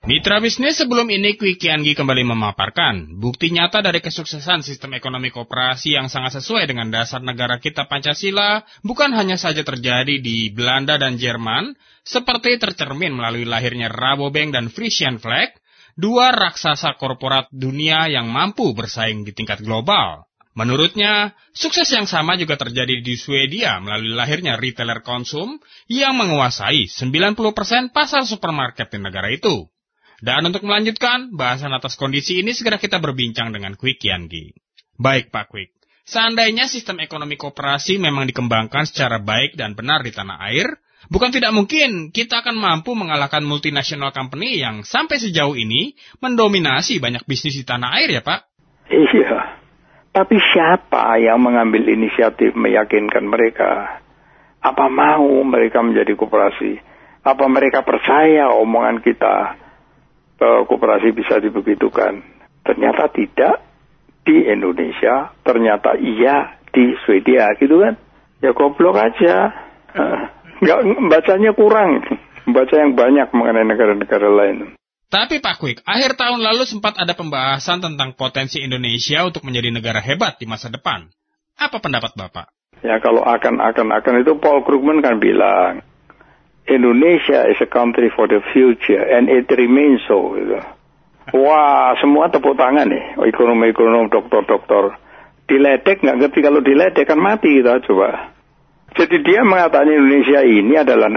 Mitra bisnis, sebelum ini Kwi Kiangi kembali memaparkan bukti nyata dari kesuksesan sistem ekonomi koperasi yang sangat sesuai dengan dasar negara kita Pancasila bukan hanya saja terjadi di Belanda dan Jerman, seperti tercermin melalui lahirnya Rabobank dan Frisian Flag, dua raksasa korporat dunia yang mampu bersaing di tingkat global. Menurutnya, sukses yang sama juga terjadi di Swedia melalui lahirnya retailer konsum yang menguasai 90% pasar supermarket di negara itu. Dan untuk melanjutkan bahasan atas kondisi ini, segera kita berbincang dengan Kwi Kiangi. Baik Pak Kwi, seandainya sistem ekonomi koperasi memang dikembangkan secara baik dan benar di tanah air, bukan tidak mungkin kita akan mampu mengalahkan multinational company yang sampai sejauh ini mendominasi banyak bisnis di tanah air ya Pak? Iya, tapi siapa yang mengambil inisiatif meyakinkan mereka? Apa mau mereka menjadi koperasi? Apa mereka percaya omongan kita? Koperasi bisa dibegitukan. Ternyata tidak di Indonesia, ternyata iya di Swedia, gitu kan? Ya goblok aja. Nggak, bacanya kurang. Baca yang banyak mengenai negara-negara lain. Tapi Pak Kwik, akhir tahun lalu sempat ada pembahasan tentang potensi Indonesia untuk menjadi negara hebat di masa depan. Apa pendapat Bapak? Ya kalau akan itu Paul Krugman kan bilang, Indonesia is a country for the future and it remains so. Gitu. Wah, semua tepuk tangan nih. Ekonom-ekonom, dokter-dokter. Diledek, nggak ngerti kalau diledek kan mati kita coba. Jadi dia mengatakan Indonesia ini adalah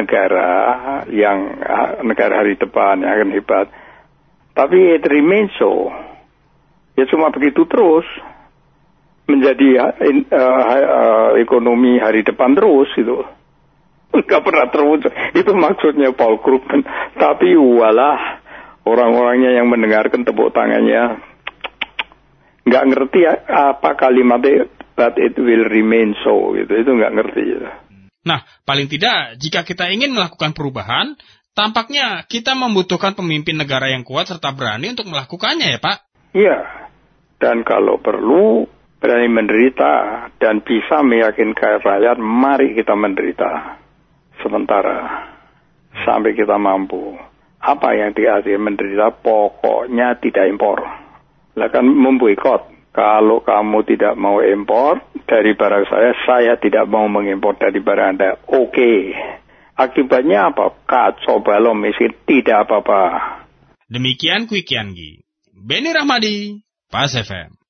negara hari depan yang akan hebat. Tapi it remains so. Ya cuma begitu terus. Menjadi ekonomi hari depan terus gitu. Nggak pernah terwujud. Itu maksudnya Paul Krugman. Tapi walah, orang-orangnya yang mendengarkan tepuk tangannya nggak ngerti apa kalimatnya, but it will remain so. Gitu. Itu nggak ngerti. Gitu. Nah, paling tidak, jika kita ingin melakukan perubahan, tampaknya kita membutuhkan pemimpin negara yang kuat serta berani untuk melakukannya ya Pak? Iya. Dan kalau perlu, berani menderita dan bisa meyakinkan rakyat, mari kita menderita. Sementara sampai kita mampu. Apa yang diartikan menderita? Pokoknya tidak impor. Lah kan memboikot. Kalau kamu tidak mau impor dari barang saya tidak mau mengimpor dari barang Anda. Oke. Akibatnya apa? Kacau balau miskin, tidak apa-apa. Demikian Kwi Kiangi. Beni Rahmadi, Pas FM.